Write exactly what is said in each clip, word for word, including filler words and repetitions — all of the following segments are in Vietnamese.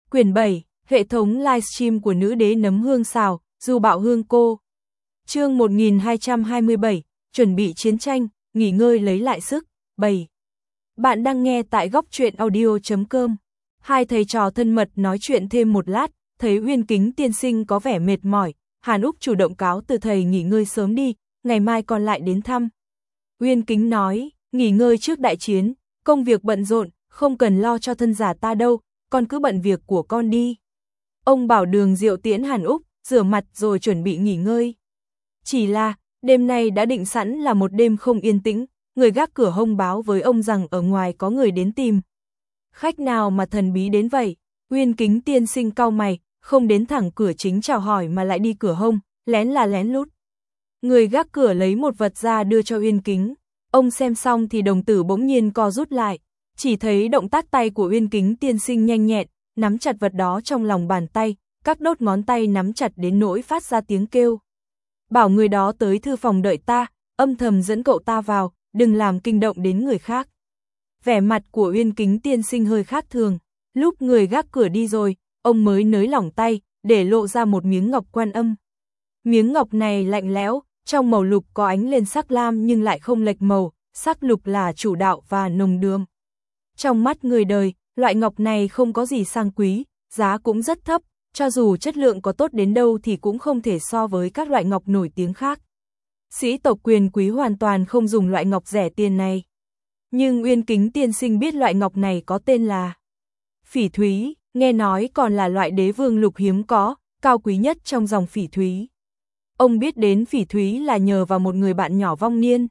Quyển bảy, hệ thống livestream của nữ đế nấm hương xào, Du Bạo Hương cô. Chương một nghìn hai trăm hai mươi bảy, chuẩn bị chiến tranh, nghỉ ngơi lấy lại sức, bảy. Bạn đang nghe tại góc truyện audio chấm com. Hai thầy trò thân mật nói chuyện thêm một lát, thấy Uyên Kính tiên sinh có vẻ mệt mỏi, Hàn Úc chủ động cáo từ thầy nghỉ ngơi sớm đi, ngày mai còn lại đến thăm. Uyên Kính nói, nghỉ ngơi trước đại chiến, công việc bận rộn, không cần lo cho thân giả ta đâu, con cứ bận việc của con đi. Ông bảo Đường Diệu tiễn Hàn Úc, rửa mặt rồi chuẩn bị nghỉ ngơi. Chỉ là, đêm nay đã định sẵn là một đêm không yên tĩnh, người gác cửa hông báo với ông rằng ở ngoài có người đến tìm. Khách nào mà thần bí đến vậy? Uyên Kính tiên sinh cau mày, không đến thẳng cửa chính chào hỏi mà lại đi cửa hông, lén là lén lút. Người gác cửa lấy một vật ra đưa cho Uyên Kính. Ông xem xong thì đồng tử bỗng nhiên co rút lại, chỉ thấy động tác tay của Uyên Kính tiên sinh nhanh nhẹn, nắm chặt vật đó trong lòng bàn tay, các đốt ngón tay nắm chặt đến nỗi phát ra tiếng kêu. Bảo người đó tới thư phòng đợi ta, âm thầm dẫn cậu ta vào, đừng làm kinh động đến người khác. Vẻ mặt của Uyên Kính tiên sinh hơi khác thường, lúc người gác cửa đi rồi, ông mới nới lỏng tay, để lộ ra một miếng ngọc Quan Âm. Miếng ngọc này lạnh lẽo, trong màu lục có ánh lên sắc lam nhưng lại không lệch màu, sắc lục là chủ đạo và nồng đượm. Trong mắt người đời, loại ngọc này không có gì sang quý, giá cũng rất thấp, cho dù chất lượng có tốt đến đâu thì cũng không thể so với các loại ngọc nổi tiếng khác. Sĩ tộc quyền quý hoàn toàn không dùng loại ngọc rẻ tiền này. Nhưng Uyên Kính tiên sinh biết loại ngọc này có tên là phỉ thúy, nghe nói còn là loại đế vương lục hiếm có, cao quý nhất trong dòng phỉ thúy. Ông biết đến phỉ thúy là nhờ vào một người bạn nhỏ vong niên.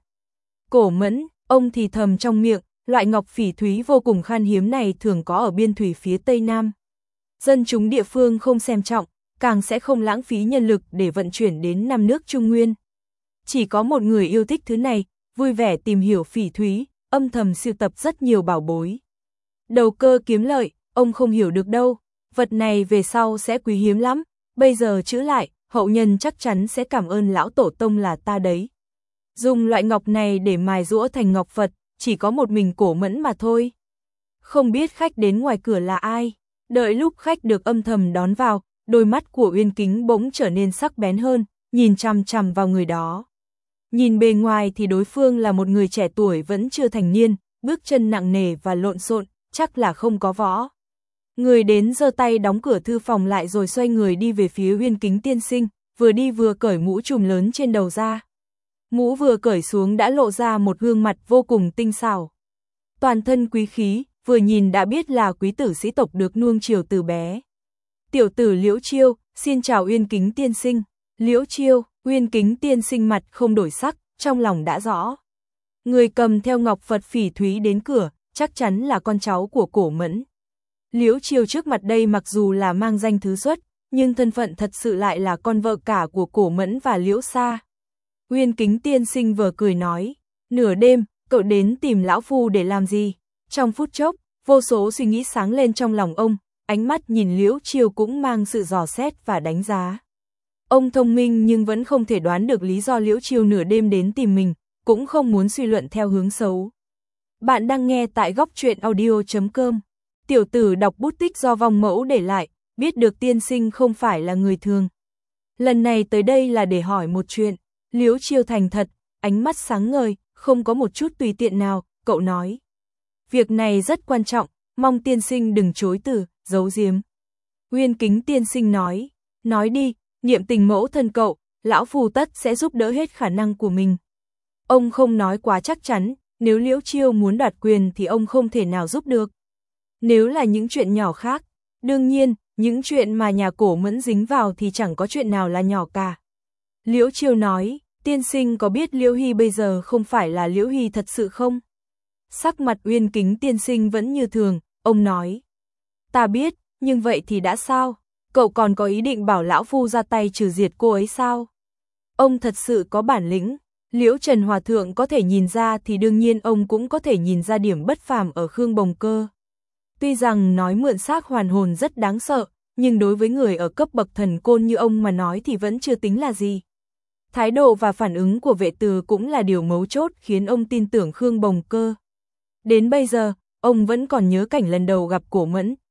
Cổ Mẫn, ông thì thầm trong miệng, loại ngọc phỉ thúy vô cùng khan hiếm này thường có ở biên thủy phía Tây Nam. Dân chúng địa phương không xem trọng, càng sẽ không lãng phí nhân lực để vận chuyển đến năm nước Trung Nguyên. Chỉ có một người yêu thích thứ này, vui vẻ tìm hiểu phỉ thúy, âm thầm sưu tập rất nhiều bảo bối. Đầu cơ kiếm lợi, ông không hiểu được đâu, vật này về sau sẽ quý hiếm lắm, bây giờ trữ lại, hậu nhân chắc chắn sẽ cảm ơn lão tổ tông là ta đấy. Dùng loại ngọc này để mài giũa thành ngọc Phật, chỉ có một mình Cổ Mẫn mà thôi. Không biết khách đến ngoài cửa là ai, đợi lúc khách được âm thầm đón vào, đôi mắt của Uyên Kính bỗng trở nên sắc bén hơn, nhìn chằm chằm vào người đó. Nhìn bề ngoài thì đối phương là một người trẻ tuổi vẫn chưa thành niên, bước chân nặng nề và lộn xộn, chắc là không có võ. Người đến giơ tay đóng cửa thư phòng lại rồi xoay người đi về phía Uyên Kính tiên sinh, vừa đi vừa cởi mũ trùm lớn trên đầu ra. Mũ vừa cởi xuống đã lộ ra một gương mặt vô cùng tinh xảo. Toàn thân quý khí, vừa nhìn đã biết là quý tử sĩ tộc được nuông chiều từ bé. Tiểu tử Liễu Chiêu, xin chào Uyên Kính tiên sinh. Liễu Chiêu, Uyên Kính tiên sinh mặt không đổi sắc, trong lòng đã rõ. Người cầm theo ngọc Phật phỉ thúy đến cửa, chắc chắn là con cháu của Cổ Mẫn. Liễu Chiêu trước mặt đây mặc dù là mang danh thứ xuất, nhưng thân phận thật sự lại là con vợ cả của Cổ Mẫn và Liễu Sa. Uyên Kính tiên sinh vừa cười nói, nửa đêm, cậu đến tìm lão phu để làm gì? Trong phút chốc, vô số suy nghĩ sáng lên trong lòng ông, ánh mắt nhìn Liễu Chiêu cũng mang sự dò xét và đánh giá. Ông thông minh nhưng vẫn không thể đoán được lý do Liễu Chiêu nửa đêm đến tìm mình, cũng không muốn suy luận theo hướng xấu. Bạn đang nghe tại góc truyện audio chấm com. Tiểu tử đọc bút tích do vong mẫu để lại, biết được tiên sinh không phải là người thường. Lần này tới đây là để hỏi một chuyện. Liễu Chiêu thành thật, ánh mắt sáng ngời, không có một chút tùy tiện nào, cậu nói. Việc này rất quan trọng, mong tiên sinh đừng chối từ, giấu giếm. Uyên Kính tiên sinh nói, nói đi, niệm tình mẫu thân cậu, lão phu tất sẽ giúp đỡ hết khả năng của mình. Ông không nói quá chắc chắn, nếu Liễu Chiêu muốn đoạt quyền thì ông không thể nào giúp được. Nếu là những chuyện nhỏ khác, đương nhiên, những chuyện mà nhà Cổ Mẫn dính vào thì chẳng có chuyện nào là nhỏ cả. Liễu Chiêu nói, tiên sinh có biết Liễu Hy bây giờ không phải là Liễu Hy thật sự không? Sắc mặt Uyên Kính tiên sinh vẫn như thường, ông nói. Ta biết, nhưng vậy thì đã sao? Cậu còn có ý định bảo lão phu ra tay trừ diệt cô ấy sao? Ông thật sự có bản lĩnh. Liễu Trần Hòa Thượng có thể nhìn ra thì đương nhiên ông cũng có thể nhìn ra điểm bất phàm ở Khương Bồng Cơ. Tuy rằng nói mượn xác hoàn hồn rất đáng sợ, nhưng đối với người ở cấp bậc thần côn như ông mà nói thì vẫn chưa tính là gì. Thái độ và phản ứng của vệ từ cũng là điều mấu chốt khiến ông tin tưởng Khương Bồng Cơ. Đến bây giờ, ông vẫn còn nhớ cảnh lần đầu gặp Cổ Mẫn,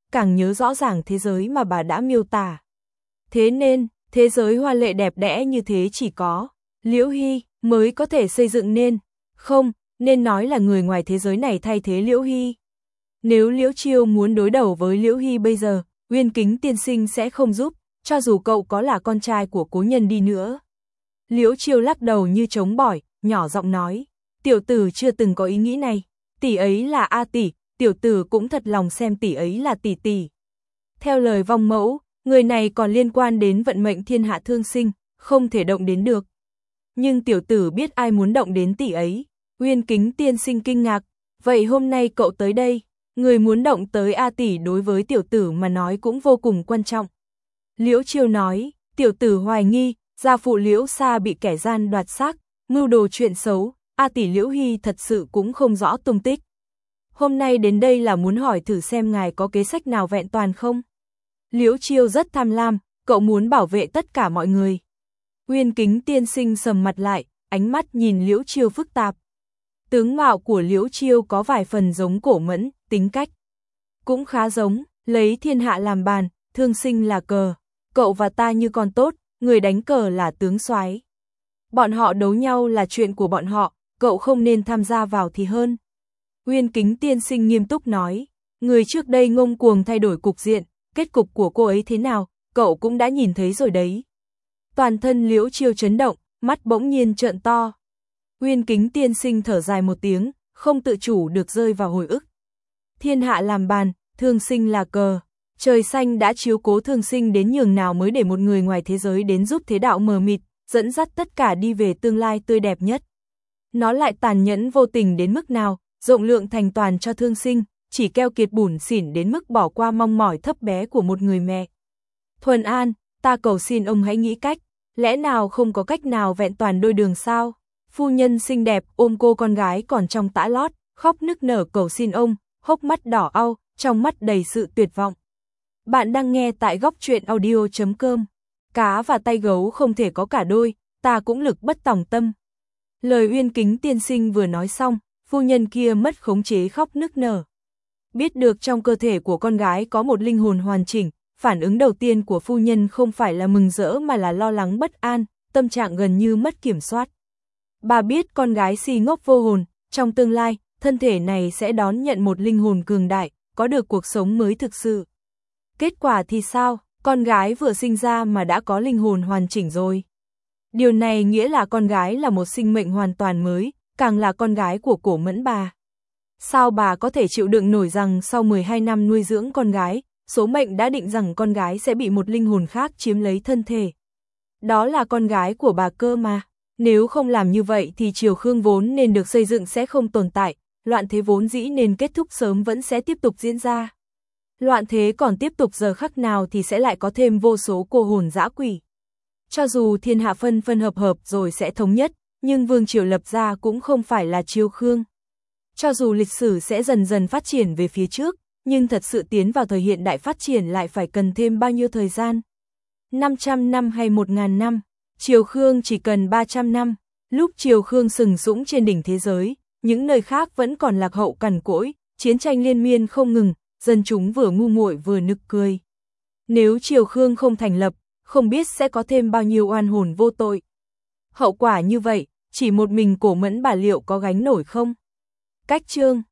càng nhớ rõ ràng thế giới mà bà đã miêu tả. Thế nên, thế giới hoa lệ đẹp đẽ như thế chỉ có Liễu Hy mới có thể xây dựng nên, không, nên nói là người ngoài thế giới này thay thế Liễu Hy. Nếu Liễu Chiêu muốn đối đầu với Liễu Hy bây giờ, Uyên Kính tiên sinh sẽ không giúp, cho dù cậu có là con trai của cố nhân đi nữa. Liễu Chiêu lắc đầu như trống bỏi, nhỏ giọng nói, tiểu tử chưa từng có ý nghĩ này, tỷ ấy là A tỷ, tiểu tử cũng thật lòng xem tỷ ấy là tỷ tỷ. Theo lời vong mẫu, người này còn liên quan đến vận mệnh thiên hạ thương sinh, không thể động đến được. Nhưng tiểu tử biết ai muốn động đến tỷ ấy. Uyên Kính tiên sinh kinh ngạc, vậy hôm nay cậu tới đây, người muốn động tới A tỷ đối với tiểu tử mà nói cũng vô cùng quan trọng. Liễu Chiêu nói, tiểu tử hoài nghi, gia phụ Liễu Sa bị kẻ gian đoạt xác, mưu đồ chuyện xấu, A tỷ Liễu Hy thật sự cũng không rõ tung tích. Hôm nay đến đây là muốn hỏi thử xem ngài có kế sách nào vẹn toàn không? Liễu Chiêu rất tham lam, cậu muốn bảo vệ tất cả mọi người. Uyên Kính tiên sinh sầm mặt lại, ánh mắt nhìn Liễu Chiêu phức tạp. Tướng mạo của Liễu Chiêu có vài phần giống Cổ Mẫn, tính cách cũng khá giống, lấy thiên hạ làm bàn, thương sinh là cờ, cậu và ta như con tốt, người đánh cờ là tướng soái. Bọn họ đấu nhau là chuyện của bọn họ, cậu không nên tham gia vào thì hơn. Uyên Kính tiên sinh nghiêm túc nói, người trước đây ngông cuồng thay đổi cục diện, kết cục của cô ấy thế nào, cậu cũng đã nhìn thấy rồi đấy. Toàn thân Liễu Chiêu chấn động, mắt bỗng nhiên trợn to. Uyên Kính tiên sinh thở dài một tiếng, không tự chủ được rơi vào hồi ức. Thiên hạ làm bàn, thương sinh là cờ. Trời xanh đã chiếu cố thương sinh đến nhường nào mới để một người ngoài thế giới đến giúp thế đạo mờ mịt, dẫn dắt tất cả đi về tương lai tươi đẹp nhất. Nó lại tàn nhẫn vô tình đến mức nào, rộng lượng thành toàn cho thương sinh, chỉ keo kiệt bủn xỉn đến mức bỏ qua mong mỏi thấp bé của một người mẹ. Thuần An, ta cầu xin ông hãy nghĩ cách, lẽ nào không có cách nào vẹn toàn đôi đường sao? Phu nhân xinh đẹp ôm cô con gái còn trong tã lót, khóc nức nở cầu xin ông, hốc mắt đỏ au, trong mắt đầy sự tuyệt vọng. Bạn đang nghe tại góc truyện audio chấm com. Cá và tay gấu không thể có cả đôi, ta cũng lực bất tòng tâm. Lời Uyên Kính tiên sinh vừa nói xong, phu nhân kia mất khống chế khóc nức nở. Biết được trong cơ thể của con gái có một linh hồn hoàn chỉnh, phản ứng đầu tiên của phu nhân không phải là mừng rỡ mà là lo lắng bất an, tâm trạng gần như mất kiểm soát. Bà biết con gái si ngốc vô hồn, trong tương lai, thân thể này sẽ đón nhận một linh hồn cường đại, có được cuộc sống mới thực sự. Kết quả thì sao, con gái vừa sinh ra mà đã có linh hồn hoàn chỉnh rồi. Điều này nghĩa là con gái là một sinh mệnh hoàn toàn mới, càng là con gái của Cổ Mẫn bà. Sao bà có thể chịu đựng nổi rằng sau mười hai năm nuôi dưỡng con gái, số mệnh đã định rằng con gái sẽ bị một linh hồn khác chiếm lấy thân thể. Đó là con gái của bà cơ mà. Nếu không làm như vậy thì Triều Khương vốn nên được xây dựng sẽ không tồn tại, loạn thế vốn dĩ nên kết thúc sớm vẫn sẽ tiếp tục diễn ra. Loạn thế còn tiếp tục giờ khắc nào thì sẽ lại có thêm vô số cô hồn dã quỷ. Cho dù thiên hạ phân phân hợp hợp rồi sẽ thống nhất, nhưng vương triều lập ra cũng không phải là Triều Khương. Cho dù lịch sử sẽ dần dần phát triển về phía trước, nhưng thật sự tiến vào thời hiện đại phát triển lại phải cần thêm bao nhiêu thời gian? năm trăm năm hay một nghìn năm? Triều Khương chỉ cần ba trăm năm, lúc Triều Khương sừng sững trên đỉnh thế giới, những nơi khác vẫn còn lạc hậu cằn cỗi, chiến tranh liên miên không ngừng, dân chúng vừa ngu muội vừa nực cười. Nếu Triều Khương không thành lập, không biết sẽ có thêm bao nhiêu oan hồn vô tội. Hậu quả như vậy, chỉ một mình Cổ Mẫn bà liệu có gánh nổi không? Cách chương